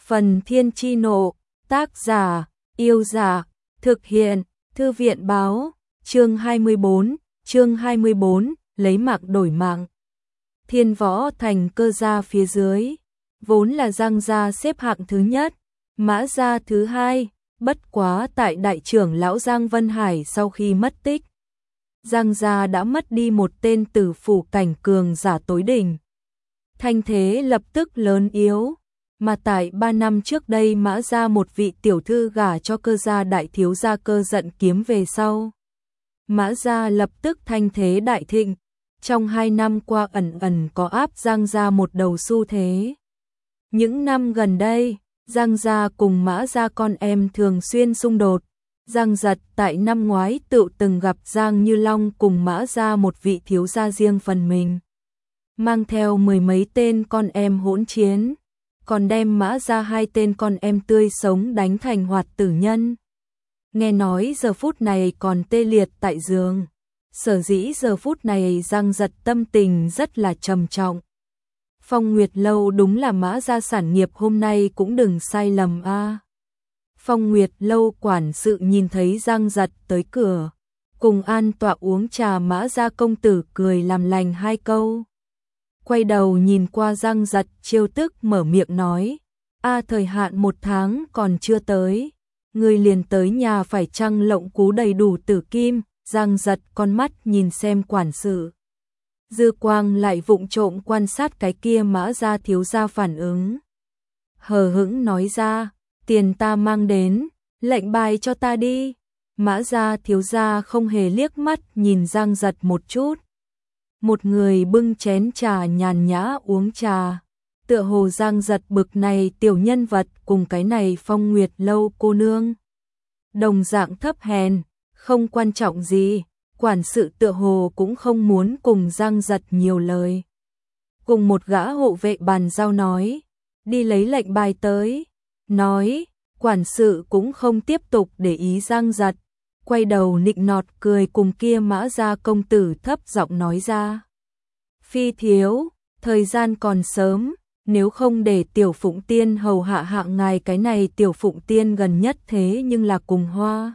Phần Thiên Chi Nộ, tác giả, Yêu Dạ, thực hiện, Thư viện Báo, chương 24, lấy mạng đổi mạng. Thiên Võ Thành Cơ gia phía dưới, vốn là Giang gia xếp hạng thứ nhất, Mã gia thứ hai, bất quá tại đại trưởng lão Giang Vân Hải sau khi mất tích. Giang gia đã mất đi một tên tử phủ cảnh cường giả tối đỉnh. Thanh thế lập tức lớn yếu, mà tại 3 năm trước đây Mã gia một vị tiểu thư gả cho Cơ gia đại thiếu gia Cơ Giận Kiếm về sau. Mã gia lập tức thanh thế đại thịnh, trong 2 năm qua ẩn ẩn có áp Giang gia một đầu xu thế. Những năm gần đây, Giang gia cùng Mã gia con em thường xuyên xung đột. Giang Giật tại năm ngoái tự từng gặp Giang Như Long cùng Mã gia một vị thiếu gia riêng phần mình, mang theo 10 mấy tên con em hỗn chiến, còn đem Mã gia 2 tên con em tươi sống đánh thành hoạt tử nhân. Nghe nói giờ phút này còn tê liệt tại giường. Sở dĩ giờ phút này Giang Giật tâm tình rất là trầm trọng. Phong Nguyệt Lâu đúng là Mã gia sản nghiệp, hôm nay cũng đừng sai lầm a. Phong Nguyệt Lâu quản sự nhìn thấy Giang Giật tới cửa, cùng an tọa uống trà. Mã gia công tử cười làm lành 2 câu, quay đầu nhìn qua Giang Giật trêu tức mở miệng nói: thời hạn 1 tháng còn chưa tới, người liền tới nhà phải chăng lộng cú đầy đủ tử kim? Giang Giật con mắt nhìn xem quản sự, dư quang lại vụng trộm quan sát cái kia Mã gia thiếu gia phản ứng. Hờ hững nói ra: tiền ta mang đến, lệnh bài cho ta đi. Mã gia thiếu gia không hề liếc mắt nhìn Giang Giật một chút. Một người bưng chén trà nhàn nhã uống trà, tựa hồ Giang Giật bực này tiểu nhân vật cùng cái này Phong Nguyệt Lâu cô nương đồng dạng thấp hèn, không quan trọng gì. Quản sự tựa hồ cũng không muốn cùng Giang Giật nhiều lời, cùng một gã hộ vệ bàn giao nói: đi lấy lệnh bài tới. Nói, quản sự cũng không tiếp tục để ý Giang Giật, quay đầu nịnh nọt cười cùng kia Mã gia công tử thấp giọng nói ra: phi thiếu, thời gian còn sớm, nếu không để Tiểu Phụng Tiên hầu hạ hạng ngài. Cái này Tiểu Phụng Tiên gần nhất thế nhưng là cùng Hoa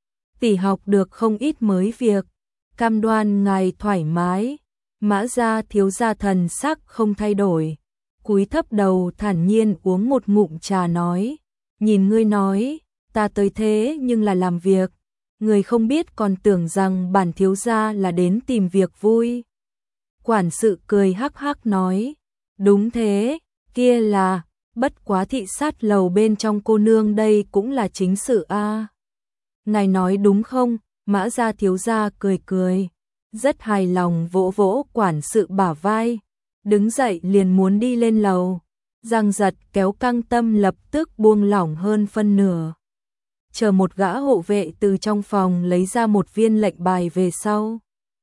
tỷ học được không ít mới việc, cam đoan ngài thoải mái. Mã gia thiếu gia thần sắc không thay đổi, cúi thấp đầu thản nhiên uống một ngụm trà nói: nhìn ngươi nói, ta tới thế nhưng là làm việc, người không biết còn tưởng rằng bản thiếu gia là đến tìm việc vui. Quản sự cười hắc hắc nói: đúng thế, kia là, bất quá thị sát lầu bên trong cô nương đây cũng là chính sự a. Ngài nói đúng không? Mã gia thiếu gia cười cười, rất hài lòng vỗ vỗ quản sự bả vai, đứng dậy liền muốn đi lên lầu. Giang Giật kéo căng tâm lập tức buông lỏng hơn phân nửa. Chờ một gã hộ vệ từ trong phòng lấy ra một viên lệnh bài về sau,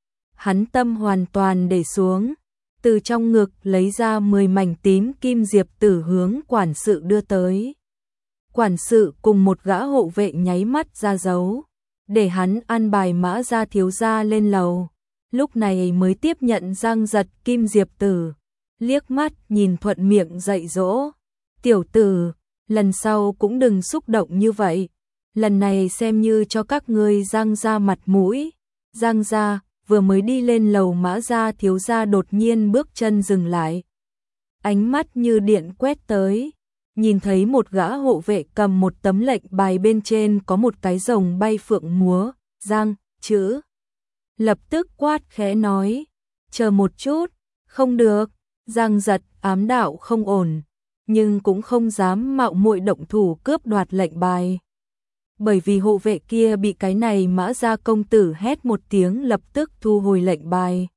hắn tâm hoàn toàn để xuống, từ trong ngực lấy ra 10 mảnh tím kim diệp tử hướng quản sự đưa tới. Quản sự cùng một gã hộ vệ nháy mắt ra dấu, để hắn an bài Mã gia thiếu gia lên lầu, lúc này mới tiếp nhận Giang Giật kim diệp tử, liếc mắt nhìn thuận miệng dạy dỗ: tiểu tử, lần sau cũng đừng xúc động như vậy, lần này xem như cho các ngươi Giang gia mặt mũi. Giang gia vừa mới đi lên lầu, Mã gia thiếu gia đột nhiên bước chân dừng lại, ánh mắt như điện quét tới, nhìn thấy một gã hộ vệ cầm một tấm lệnh bài bên trên có một cái rồng bay phượng múa, Giang chữ. Lập tức quát khẽ nói: chờ một chút. Không được. Giang Giật ám đạo không ổn, nhưng cũng không dám mạo muội động thủ cướp đoạt lệnh bài. Bởi vì hộ vệ kia bị cái này Mã gia công tử hét một tiếng lập tức thu hồi lệnh bài.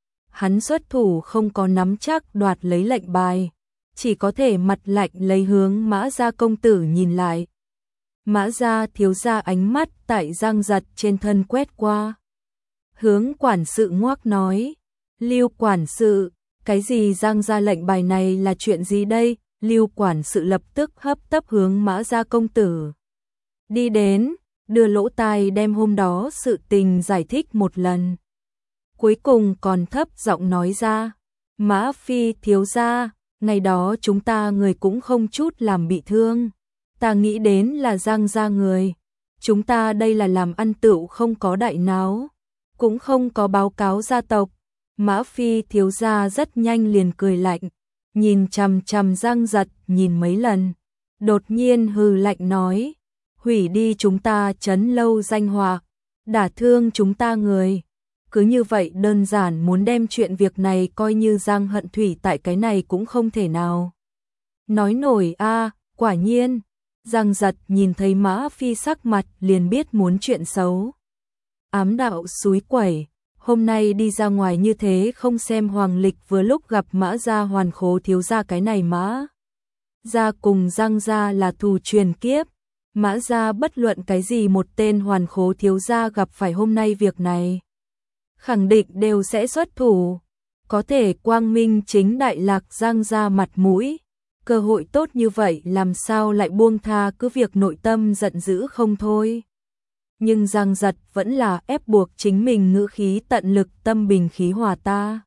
Hắn xuất thủ không có nắm chắc đoạt lấy lệnh bài, chỉ có thể mặt lạnh lấy hướng Mã gia công tử nhìn lại. Mã gia thiếu gia ánh mắt tại Giang Giật trên thân quét qua, hướng quản sự ngoác nói: Lưu quản sự, cái gì Giang gia lệnh bài này là chuyện gì đây? Lưu quản sự lập tức hấp tấp hướng Mã gia công tử đi đến, đưa lỗ tai đem hôm đó sự tình giải thích một lần. Cuối cùng còn thấp giọng nói ra: Mã phi thiếu gia, Ngày đó chúng ta người cũng không chút làm bị thương. Ta nghĩ đến là Giang gia người. Chúng ta đây là làm ăn tựu không có đại náo, cũng không có báo cáo gia tộc. Mã Phi thiếu gia rất nhanh liền cười lạnh, nhìn chằm chằm Giang Giật nhìn mấy lần, đột nhiên hừ lạnh nói, hủy đi chúng ta Trấn Lâu danh họa, đả thương chúng ta người. Cứ như vậy đơn giản muốn đem chuyện việc này coi như Giang Hận Thủy tại cái này cũng không thể nào nói nổi a. Quả nhiên, Giang Giật nhìn thấy Mã Phi sắc mặt liền biết muốn chuyện xấu. Ám đạo xúi quẩy, hôm nay đi ra ngoài như thế không xem hoàng lịch, vừa lúc gặp Mã gia Hoàn Khố thiếu gia, cái này Mã gia cùng Giang gia là thù truyền kiếp. Mã gia bất luận cái gì một tên Hoàn Khố thiếu gia gặp phải hôm nay việc này, khẳng định đều sẽ xuất thủ, có thể quang minh chính đại lạc Giang gia mặt mũi. Cơ hội tốt như vậy làm sao lại buông tha, cứ việc nội tâm giận dữ không thôi. Nhưng Giang Giật vẫn là ép buộc chính mình ngữ khí tận lực tâm bình khí hòa ta.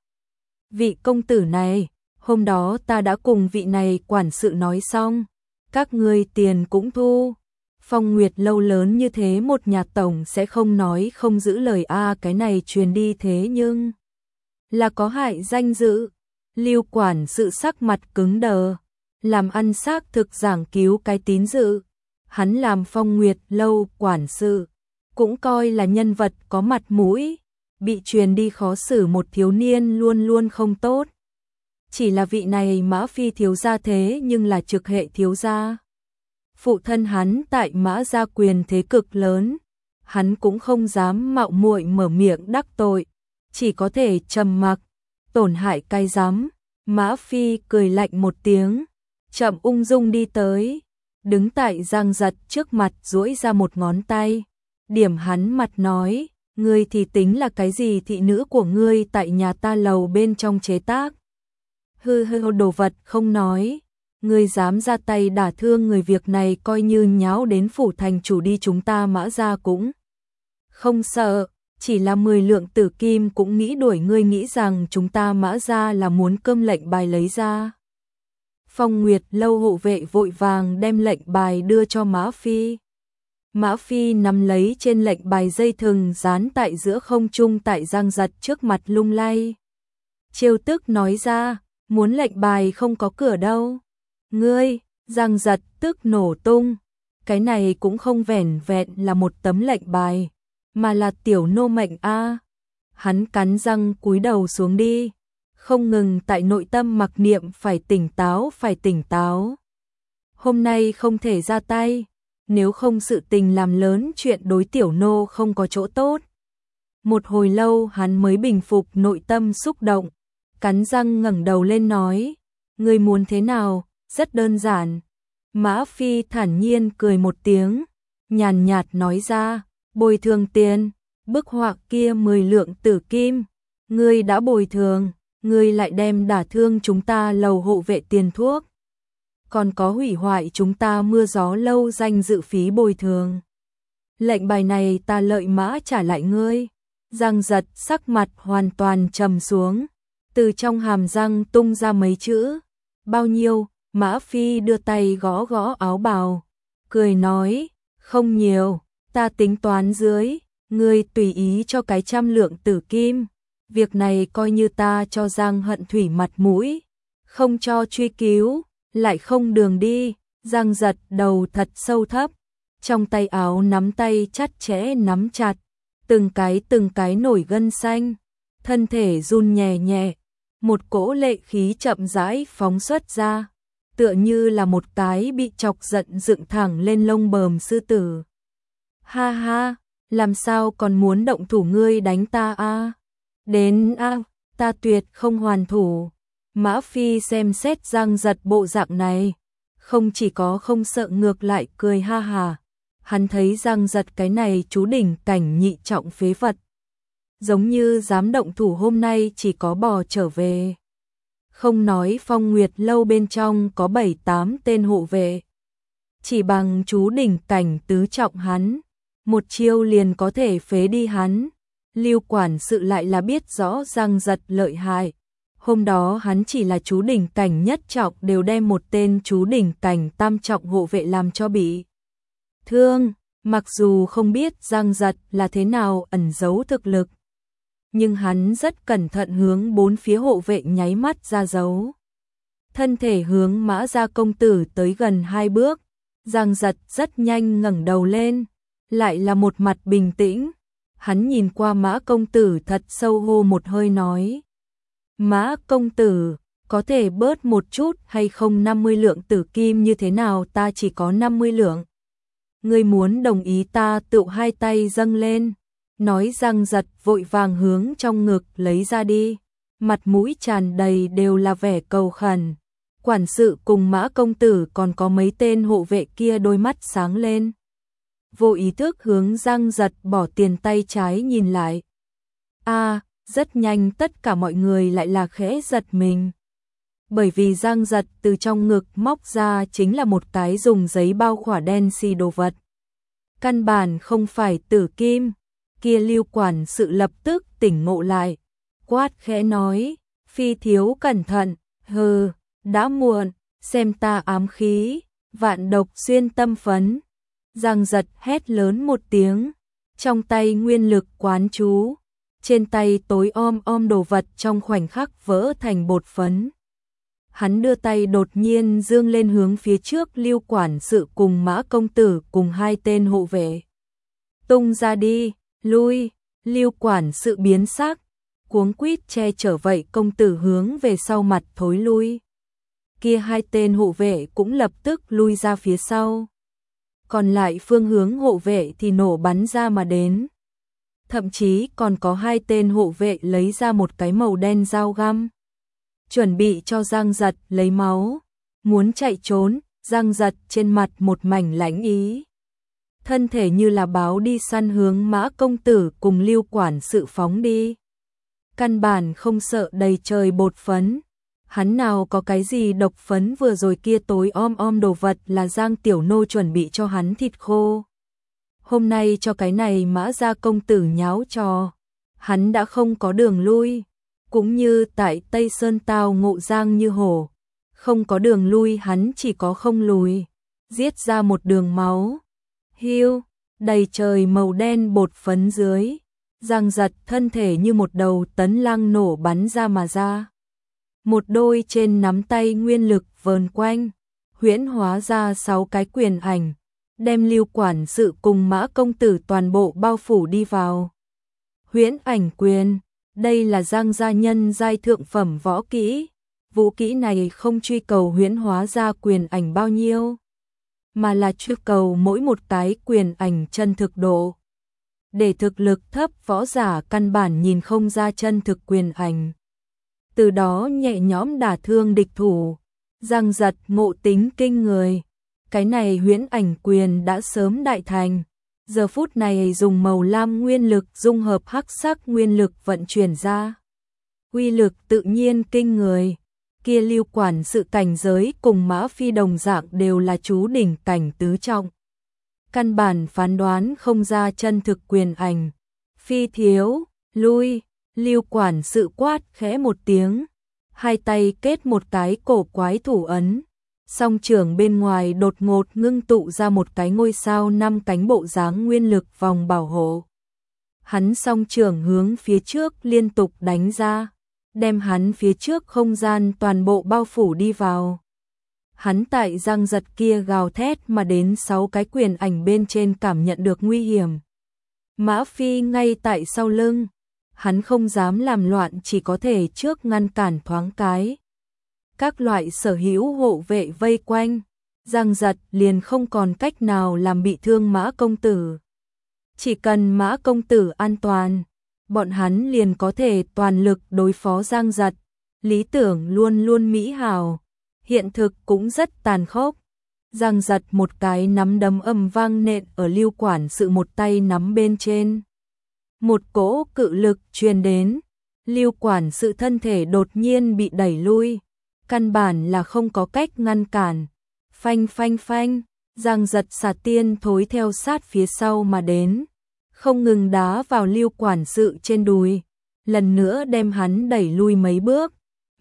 Vị công tử này, hôm đó ta đã cùng vị này quản sự nói xong, các ngươi tiền cũng thu. Phong Nguyệt lâu lớn như thế một nhà tổng sẽ không nói không giữ lời a, cái này truyền đi thế nhưng là có hại danh dự. Lưu quản sự sắc mặt cứng đờ, làm ăn xác thực giảng cứu cái tín dự. Hắn làm Phong Nguyệt lâu quản sự, cũng coi là nhân vật có mặt mũi, bị truyền đi khó xử một thiếu niên luôn luôn không tốt. Chỉ là vị này Mã Phi thiếu gia thế nhưng là trực hệ thiếu gia. Phụ thân hắn tại Mã gia quyền thế cực lớn, hắn cũng không dám mạo muội mở miệng đắc tội, chỉ có thể trầm mặc, tổn hại cay rắm. Mã Phi cười lạnh một tiếng, chậm ung dung đi tới, đứng tại Giang Giật trước mặt duỗi ra một ngón tay, điểm hắn mặt nói, ngươi thì tính là cái gì, thị nữ của ngươi tại nhà ta lầu bên trong chế tác hư đồ vật không nói, ngươi dám ra tay đả thương người, việc này coi như nháo đến phủ thành chủ đi, chúng ta Mã gia cũng không sợ, chỉ là 10 lượng tử kim cũng nghĩ đuổi ngươi, nghĩ rằng chúng ta Mã gia là muốn cơm lệnh bài lấy ra. Phong Nguyệt lâu hộ vệ vội vàng đem lệnh bài đưa cho Mã Phi. Mã Phi nắm lấy trên lệnh bài dây thừng dán tại giữa không trung, tại Giang Giật trước mặt lung lay. Trêu tức nói ra, muốn lệnh bài không có cửa đâu. Ngươi, Giang Giật tức nổ tung. Cái này cũng không vẻn vẹn là một tấm lệnh bài, mà là tiểu nô mệnh a. Hắn cắn răng cúi đầu xuống đi, không ngừng tại nội tâm mặc niệm phải tỉnh táo, phải tỉnh táo. Hôm nay không thể ra tay, nếu không sự tình làm lớn chuyện đối tiểu nô không có chỗ tốt. Một hồi lâu hắn mới bình phục nội tâm xúc động, cắn răng ngẩng đầu lên nói, ngươi muốn thế nào, rất đơn giản. Mã Phi thản nhiên cười một tiếng, nhàn nhạt nói ra, bồi thường tiền, bức họa kia 10 lượng tử kim, ngươi đã bồi thường, ngươi lại đem đả thương chúng ta lầu hộ vệ tiền thuốc, còn có hủy hoại chúng ta mưa gió lâu danh dự phí bồi thường. Lệnh bài này ta lợi mã trả lại ngươi. Giang Giật sắc mặt hoàn toàn trầm xuống, từ trong hàm răng tung ra mấy chữ, bao nhiêu? Mã Phi đưa tay gõ gõ áo bào, cười nói, không nhiều, ta tính toán dưới, ngươi tùy ý cho cái 100 lượng tử kim. Việc này coi như ta cho Giang Hận Thủy mặt mũi, không cho truy cứu, lại không đường đi. Giang Giật đầu thật sâu thấp, trong tay áo nắm tay chặt chẽ nắm chặt, từng cái nổi gân xanh, thân thể run nhẹ nhẹ, một cỗ lệ khí chậm rãi phóng xuất ra, tựa như là một cái bị chọc giận dựng thẳng lên lông bờm sư tử. Ha ha, làm sao còn muốn động thủ, ngươi đánh ta a? Đến a, ta tuyệt không hoàn thủ. Mã Phi xem xét Giang Giật bộ dạng này, không chỉ có không sợ, ngược lại cười ha hà. Hắn thấy Giang Giật cái này chú đỉnh cảnh nhị trọng phế vật, giống như dám động thủ hôm nay chỉ có bò trở về. Không nói Phong Nguyệt lâu bên trong có 7-8 tên hộ vệ, chỉ bằng chú đỉnh cảnh tứ trọng hắn, một chiêu liền có thể phế đi hắn. Lưu quản sự lại là biết rõ Giang Giật lợi hại, Hôm đó hắn chỉ là chú đỉnh cảnh nhất trọng đều đem một tên chú đỉnh cảnh tam trọng hộ vệ làm cho bị thương, mặc dù không biết Giang Giật là thế nào ẩn giấu thực lực, nhưng hắn rất cẩn thận hướng bốn phía hộ vệ nháy mắt ra dấu. Thân thể hướng Mã Gia công tử tới gần 2 bước, Giang Giật rất nhanh ngẩng đầu lên, lại là một mặt bình tĩnh. Hắn nhìn qua Mã công tử thật sâu hô một hơi nói: Mã công tử, có thể bớt một chút hay không? 50 lượng tử kim như thế nào, ta chỉ có 50 lượng. Ngươi muốn đồng ý ta tựu hai tay dâng lên. Nói Giang Giật vội vàng hướng trong ngực lấy ra đi, mặt mũi tràn đầy đều là vẻ cầu khẩn. Quản sự cùng Mã công tử còn có mấy tên hộ vệ kia đôi mắt sáng lên, vô ý thức hướng Giang Giật bỏ tiền tay trái nhìn lại. Rất nhanh tất cả mọi người lại là khẽ giật mình. Bởi vì Giang Giật từ trong ngực móc ra chính là một cái dùng giấy bao khỏa đen xì đồ vật. Căn bản không phải tử kim. Kia Lưu quản sự lập tức tỉnh ngộ lại, quát khẽ nói: Phi thiếu cẩn thận. Hừ, đã muộn, xem ta ám khí, vạn độc xuyên tâm phấn. Giang Giật hét lớn một tiếng, trong tay nguyên lực quán chú, trên tay tối om đồ vật trong khoảnh khắc vỡ thành bột phấn. Hắn đưa tay đột nhiên dương lên hướng phía trước Lưu quản sự cùng Mã công tử cùng 2 tên hộ vệ. Tung ra đi, lui. Lưu quản sự biến sắc, cuống quýt che chở vậy công tử hướng về sau mặt thối lui. Kia 2 tên hộ vệ cũng lập tức lui ra phía sau. Còn lại phương hướng hộ vệ thì nổ bắn ra mà đến. Thậm chí còn có 2 tên hộ vệ lấy ra một cái màu đen dao găm, chuẩn bị cho Giang Giật lấy máu. Muốn chạy trốn, Giang Giật trên mặt một mảnh lãnh ý. Thân thể như là báo đi săn hướng Mã công tử cùng Lưu quản sự phóng đi. Căn bản không sợ đầy trời bột phấn. Hắn nào có cái gì độc phấn, vừa rồi kia tối om đồ vật là Giang tiểu nô chuẩn bị cho hắn thịt khô. Hôm nay cho cái này Mã Gia công tử nháo trò, hắn đã không có đường lui. Cũng như tại Tây Sơn tao ngộ Giang Như Hổ, không có đường lui, hắn chỉ có không lùi, giết ra một đường máu. Hiu, đầy trời màu đen bột phấn dưới, Giang Giật thân thể như một đầu tấn lang nổ bắn ra mà ra. Một đôi trên nắm tay nguyên lực vờn quanh, huyễn hóa ra 6 cái quyền ảnh, đem Lưu quản sự cùng Mã công tử toàn bộ bao phủ đi vào. Huyễn ảnh quyền, đây là Giang gia nhân giai thượng phẩm võ kỹ. Vũ kỹ này không truy cầu huyễn hóa ra quyền ảnh bao nhiêu, mà là truy cầu mỗi một cái quyền ảnh chân thực độ. Để thực lực thấp võ giả căn bản nhìn không ra chân thực quyền ảnh, từ đó nhẹ nhõm đả thương địch thủ. Giang Giật ngộ tính kinh người, cái này huyễn ảnh quyền đã sớm đại thành. Giờ phút này dùng màu lam nguyên lực dung hợp hắc sắc nguyên lực vận chuyển ra, uy lực tự nhiên kinh người. Kia Lưu quản sự cảnh giới cùng Mã Phi đồng dạng đều là chú đỉnh cảnh tứ trọng, căn bản phán đoán không ra chân thực quyền ảnh. Phi thiếu, lui. Lưu quản sự quát khẽ một tiếng, 2 tay kết một cái cổ quái thủ ấn, song trưởng bên ngoài đột ngột ngưng tụ ra một cái ngôi sao 5 cánh bộ dáng nguyên lực vòng bảo hộ. Hắn song trưởng hướng phía trước liên tục đánh ra, đem hắn phía trước không gian toàn bộ bao phủ đi vào. Hắn tại Giang Giật kia gào thét mà đến 6 cái quyền ảnh bên trên cảm nhận được nguy hiểm. Mã Phi ngay tại sau lưng, hắn không dám làm loạn, chỉ có thể trước ngăn cản thoáng cái. Các loại sở hữu hộ vệ vây quanh, Giang Giật liền không còn cách nào làm bị thương Mã công tử. Chỉ cần Mã công tử an toàn, bọn hắn liền có thể toàn lực đối phó Giang Giật. Lý tưởng luôn luôn mỹ hảo, hiện thực cũng rất tàn khốc. Giang Giật một cái nắm đấm ầm vang nện ở Lưu quản sự một tay nắm bên trên. Một cỗ cự lực truyền đến, Lưu quản sự thân thể đột nhiên bị đẩy lui, căn bản là không có cách ngăn cản. Phanh phanh phanh, Giang Giật xà tiên thối theo sát phía sau mà đến, không ngừng đá vào Lưu quản sự trên đùi, lần nữa đem hắn đẩy lui mấy bước.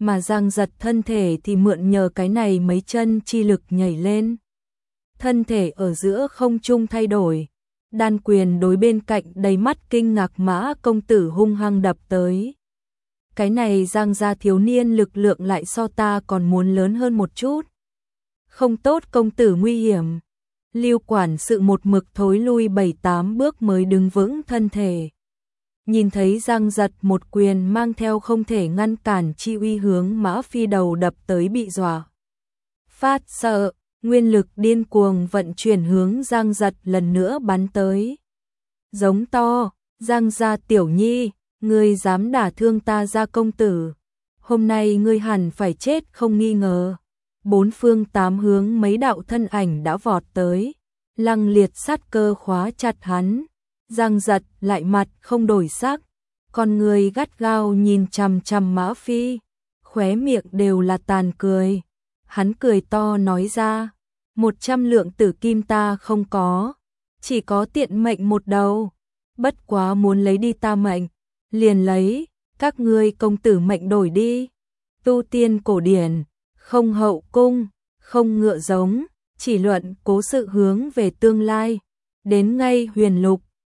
mà Giang Giật thân thể thì mượn nhờ cái này mấy chân chi lực nhảy lên. Thân thể ở giữa không trung thay đổi, đan quyền đối bên cạnh đầy mắt kinh ngạc Mã công tử hung hăng đập tới. Cái này Giang gia thiếu niên lực lượng lại so ta còn muốn lớn hơn một chút. Không tốt, công tử nguy hiểm. Lưu quản sự một mực thối lui 7-8 bước mới đứng vững thân thể. Nhìn thấy Giang Giật một quyền mang theo không thể ngăn cản chi uy hướng Mã Phi đầu đập tới bị dọa phát sợ, nguyên lực điên cuồng vận chuyển hướng Giang Giật lần nữa bắn tới. Giống to, Giang gia tiểu nhi, ngươi dám đả thương ta gia công tử, hôm nay ngươi hẳn phải chết không nghi ngờ. Bốn phương tám hướng mấy đạo thân ảnh đã vọt tới, lăng liệt sát cơ khóa chặt hắn. Giang Giật lại mặt không đổi sắc, con người gắt gao nhìn chằm chằm Mã Phi, khóe miệng đều là tàn cười. Hắn cười to nói ra, 100 lượng tử kim ta không có, chỉ có tiện mệnh một đầu, bất quá muốn lấy đi ta mệnh, liền lấy, các ngươi công tử mệnh đổi đi. Tu tiên cổ điển, không hậu cung, không ngựa giống, chỉ luận cố sự hướng về tương lai, đến ngay huyền lục.